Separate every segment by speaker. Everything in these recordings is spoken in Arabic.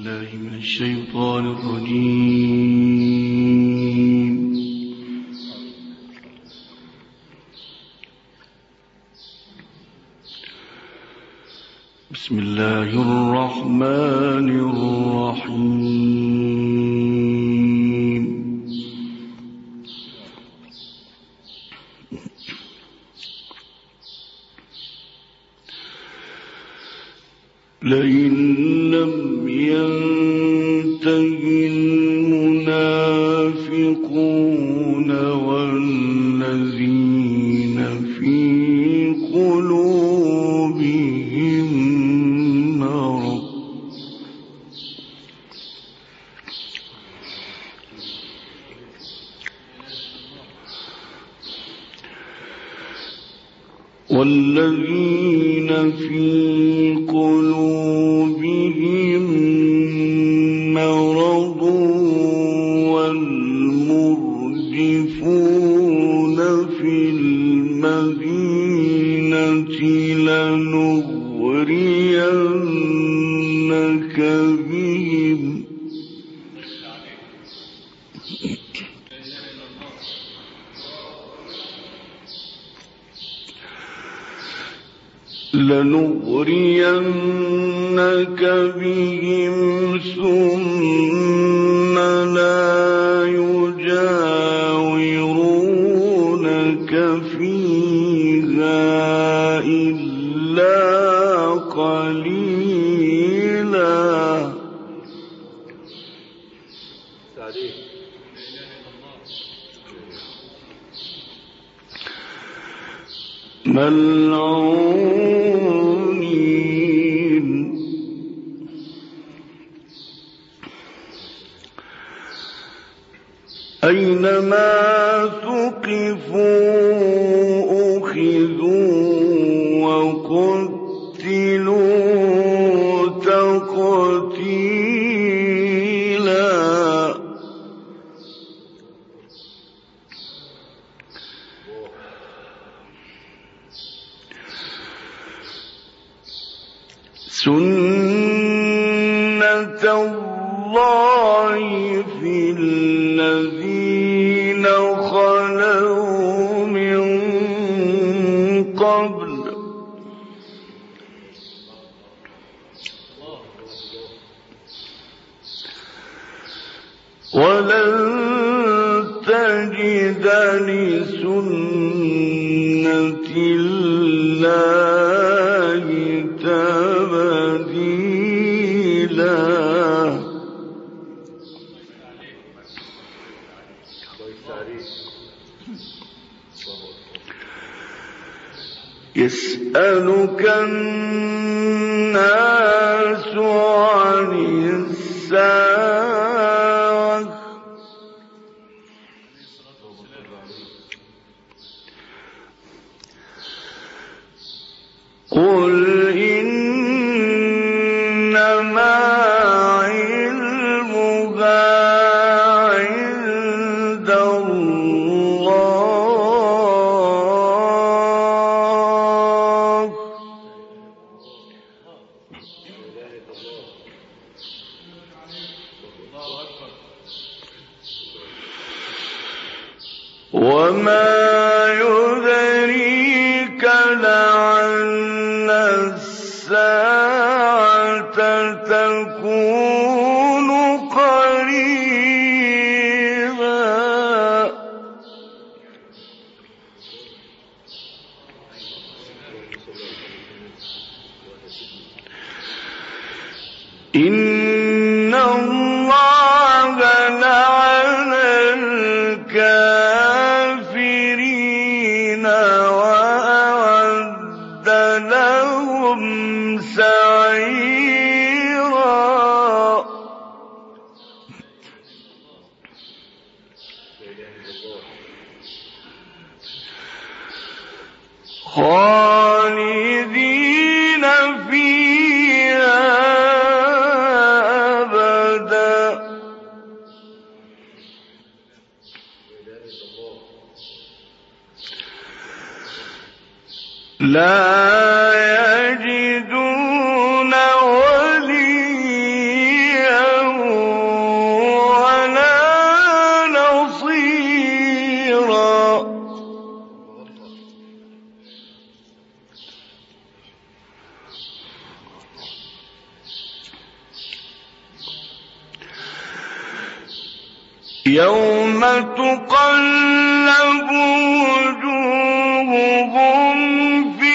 Speaker 1: بالله من الشيطان الرجيم. بسم الله الرحمن الرحيم. لئن لم ينته المنافقون والذين في قلوبهم مرض والمرجفون في المدينة لنغرينك بهم ثم لا يجاورونك فيها إلا قليلا. ملعونين أينما ثقفوا أخذوا وقتلوا تقتيلا. سنة الله في الذين خلوا من قبل ولن تجد لسنة الله تبديلا. يسألك الناس عن الساعة قل إنما علمها عند الله وما يدريك لعل الساعة تكون قريبا. إن الله لعن الكافرين وأعد لهم سعيرا. خالدين فيها أبدا لا يجدون وليا يوم تقلب وجوههم في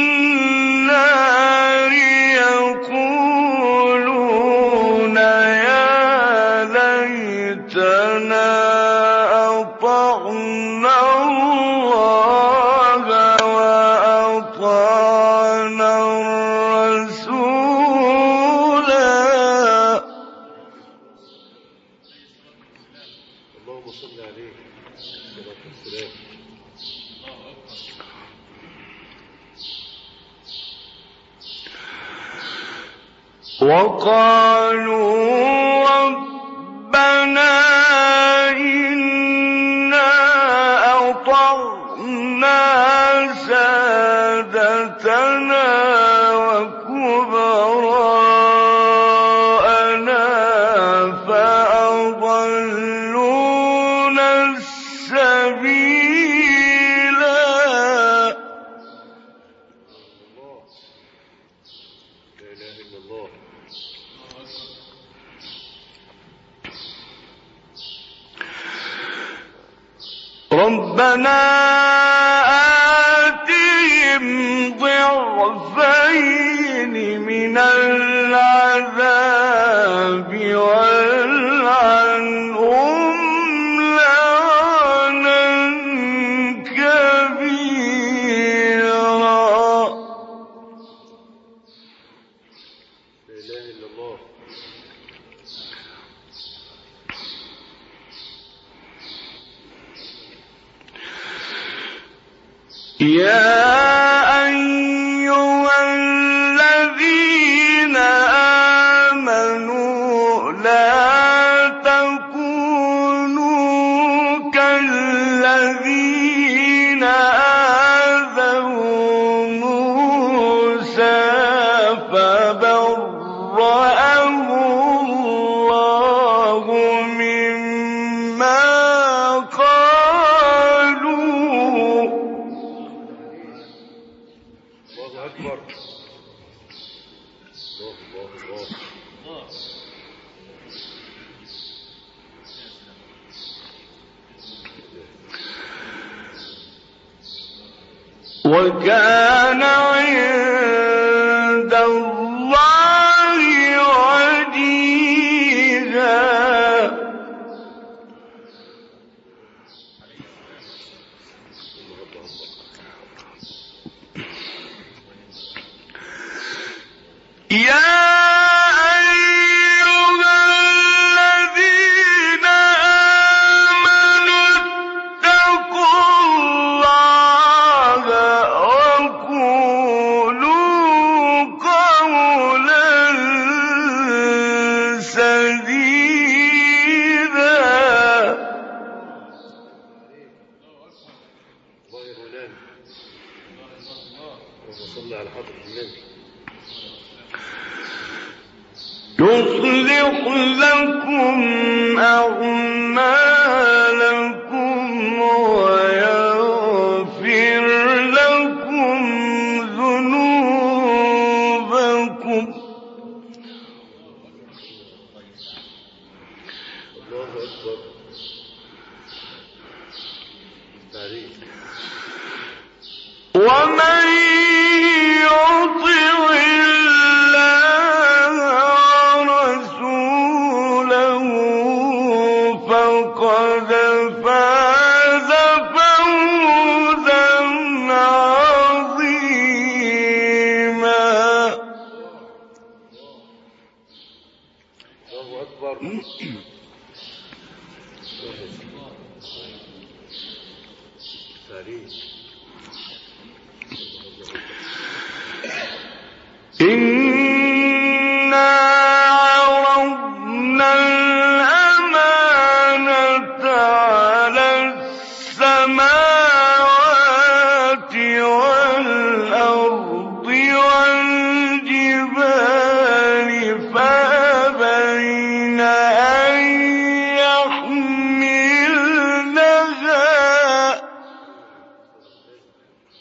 Speaker 1: النار يقولون يا ليتنا أطعنا الله وأطعنا الرسولا.
Speaker 2: اللهم صل عليه الصلاة والسلام.
Speaker 1: وقالوا ربنا إنا أطعنا سادتنا وكبراءنا فأضلونا السبيلا.
Speaker 2: لا إله إلا الله.
Speaker 1: ربنا آتهم ضعفين من العذاب والعنهم لعنا كبيرا.
Speaker 2: لا إله إلا الله.
Speaker 1: يا أيها الذين آمنوا لا تكونوا كالذين آذوا موسى فبرأه الله مما قالوا.
Speaker 2: الله أكبر. الله الله الله.
Speaker 1: وكان عند الله وجيها. يا أيها الذين آمنوا اتقوا الله وقولوا قولا سديدا.
Speaker 2: الله يا مولانا. اللهم صل على حضرة النبي.
Speaker 1: يصلح لكم أعمالكم ويغفر لكم ذنوبكم.
Speaker 2: الله أكبر. تعريف.
Speaker 1: ومن يطع الله ورسوله فقد فاز فوزا عظيما.
Speaker 2: الله أكبر. تعريف.
Speaker 1: إنا عرضنا الأمانة على السماوات والأرض والجبال فأبين أن يحملنها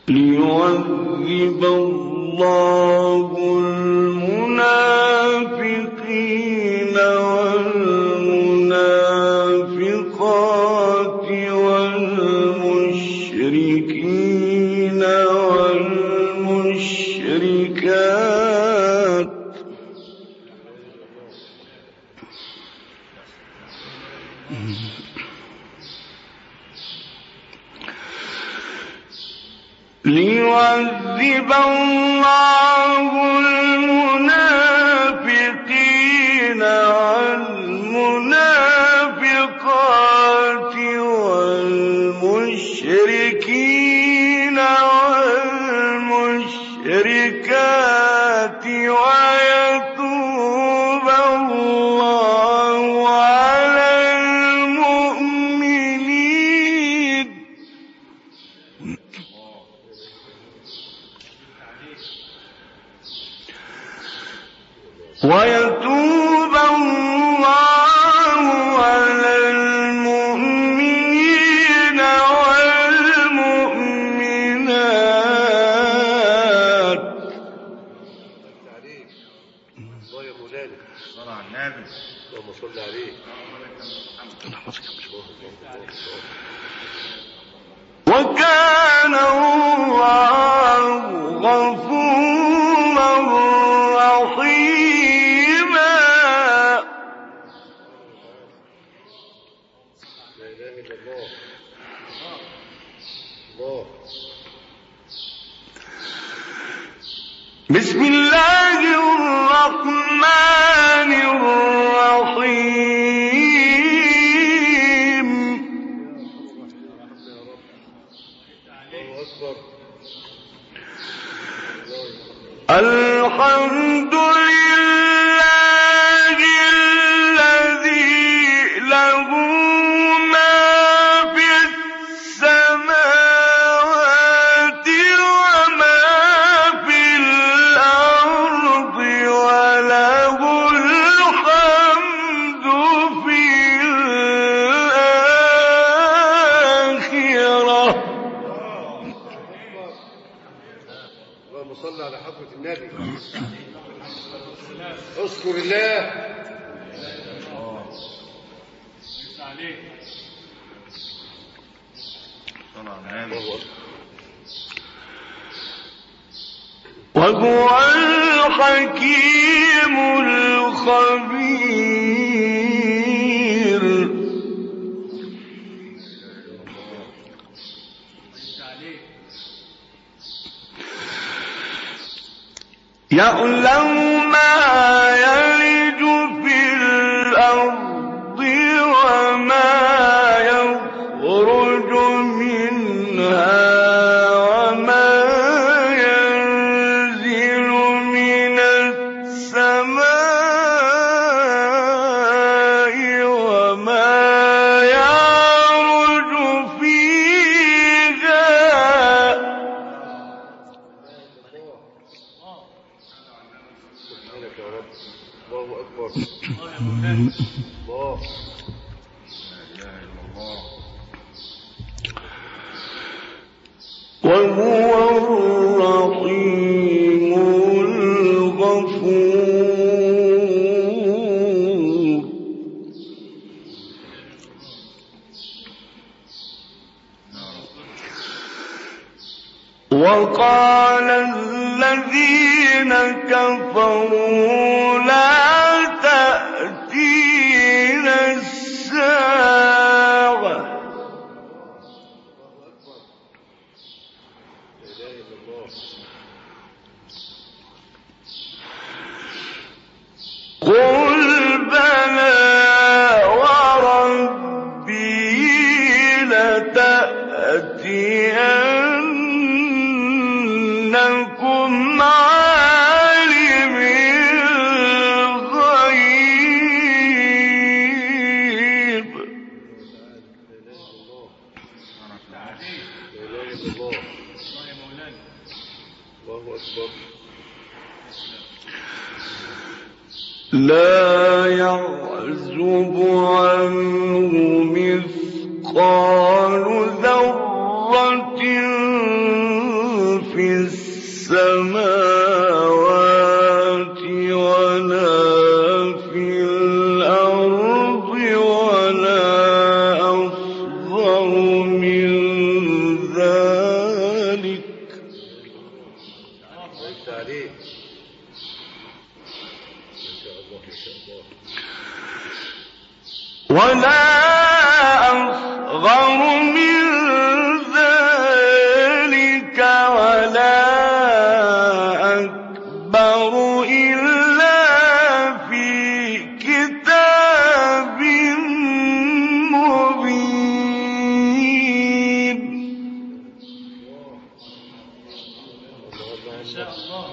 Speaker 1: ليعذب الله المنافقين والمنافقات والمشركين والمشركات ليعذب الله المنافقين والمنافقات والمشركين والمشركات ويتوب الله على المؤمنين ويتوب الله على المؤمنين والمؤمنات.
Speaker 2: الله يا مولانا صل على النبي اللهم صل عليه.
Speaker 1: وكان الله غفورا رحيما.
Speaker 2: لا اله الا الله. الله.
Speaker 1: بسم الله الرحمن الرحيم.
Speaker 2: الله اكبر.
Speaker 1: الحمد لله الذي له ما في السماوات وما في الأرض وله الحمد في الآخرة.
Speaker 2: اللهم صل على حضرة النبي. اذكر الله.
Speaker 1: وهو الحكيم الخبير. يعلم ما يلج في الأرض وما يخرج منها وما ينزل من السماء وما يعرج فيها.
Speaker 2: سبحانك يا رب. الله اكبر. الله. لا اله الا الله.
Speaker 1: وهو الرحيم الغفور. وقال الذين كفروا لا تأتينا الساعة
Speaker 2: لا اله الا الله.
Speaker 1: قل بلى وربي لتأتينكم عالم الغيب.
Speaker 2: لا اله الا الله. الله اكبر.
Speaker 1: لا يعزب عنه مثقال ذرة السماوات ولا في الأرض ولا أصغر من ذلك ولا أصغر من ذلك ولا أكبر إلا في كتاب مبين.
Speaker 2: ما شاء الله.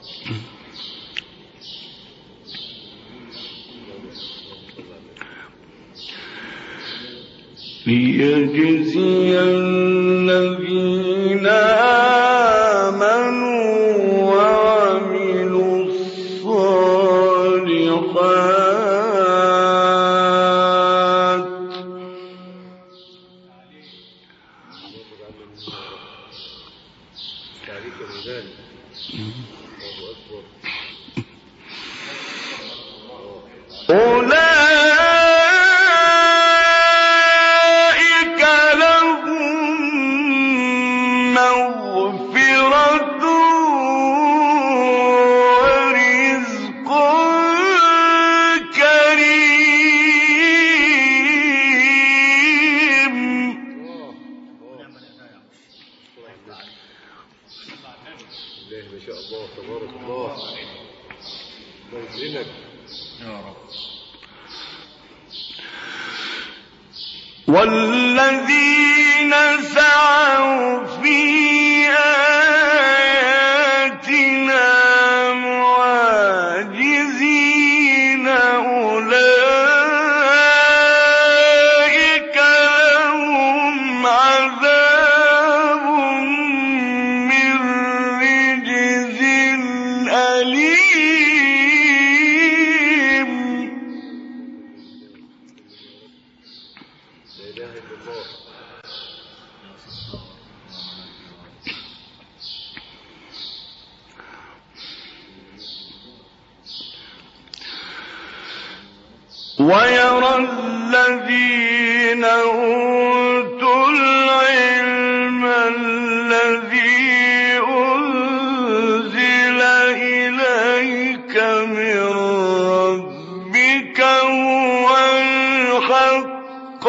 Speaker 1: ليجزي الذين آمنوا وعملوا الصالحات أولئك لهم مغفرة ورزق كريم.
Speaker 2: ما شاء الله تبارك الله. الله يكرمك يا رب.
Speaker 1: والذين سعوا في آياتنا معاجزين أولئك لهم عذاب من رجز أليم.
Speaker 2: لا إله إلا الله.
Speaker 1: ويرى الذين أوتوا العلم الذي أنزل إليك من ربك هو الحق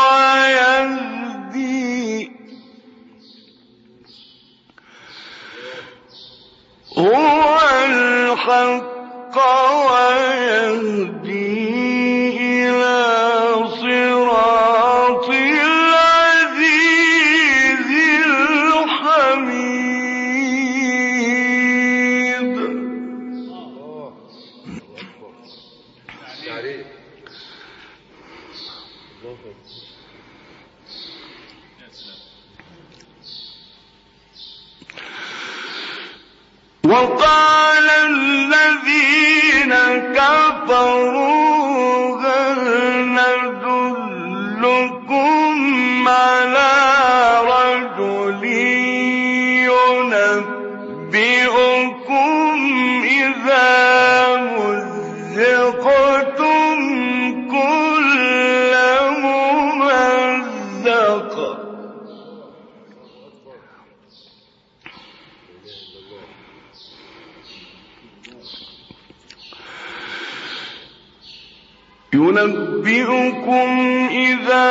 Speaker 1: ويهدي إلى صراط العزيز الحميد.
Speaker 2: تعريف.
Speaker 1: وقال الذين كفروا هل ندلكم على رجل ينبئكم إذا مزقتم كل ممزق ينبئكم إذا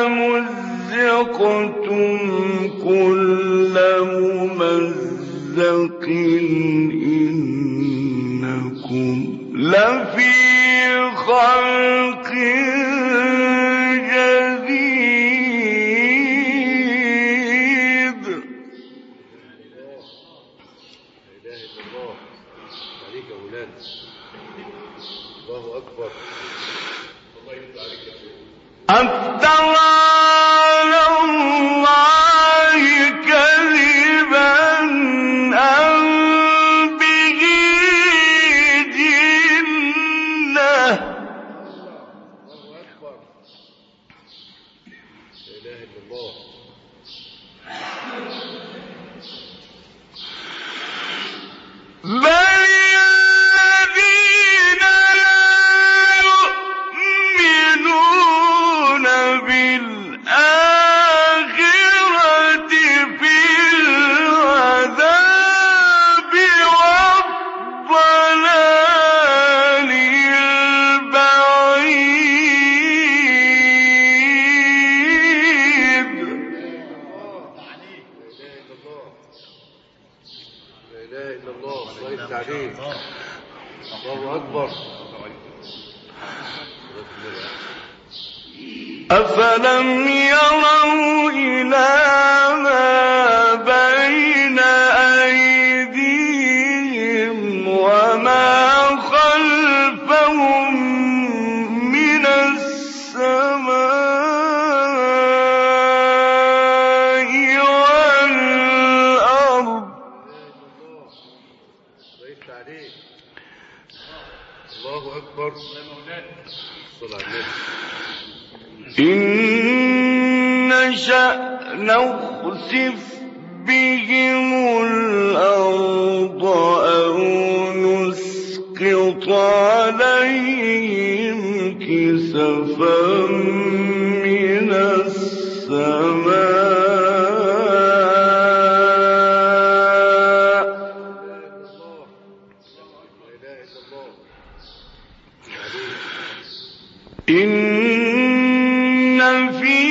Speaker 1: مزقتم كل ممزق إنكم لفي خلق جديد.
Speaker 2: لا إله إلا الله. عليك يا أولاد. الله أكبر. الله يرضى عليك يا أخوي.
Speaker 1: أفترى على الله كذبا أم به جنة.
Speaker 2: الله أكبر. لا إله إلا الله. الله الله يفتح عليك الله أكبر
Speaker 1: أفلم يروا إلى ما بين أيديهم وما خلفهم من السماء والأرض
Speaker 2: الله يفتح عليك الله أكبر صلى على النبي
Speaker 1: إن نشأ نخسف بهم الأرض أو نسقط عليهم كسفا من السماء إن في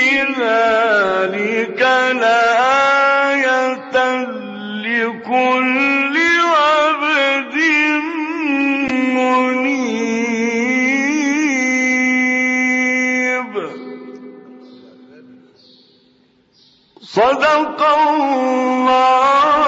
Speaker 1: ذلك لآية لكل عبد منيب صدق الله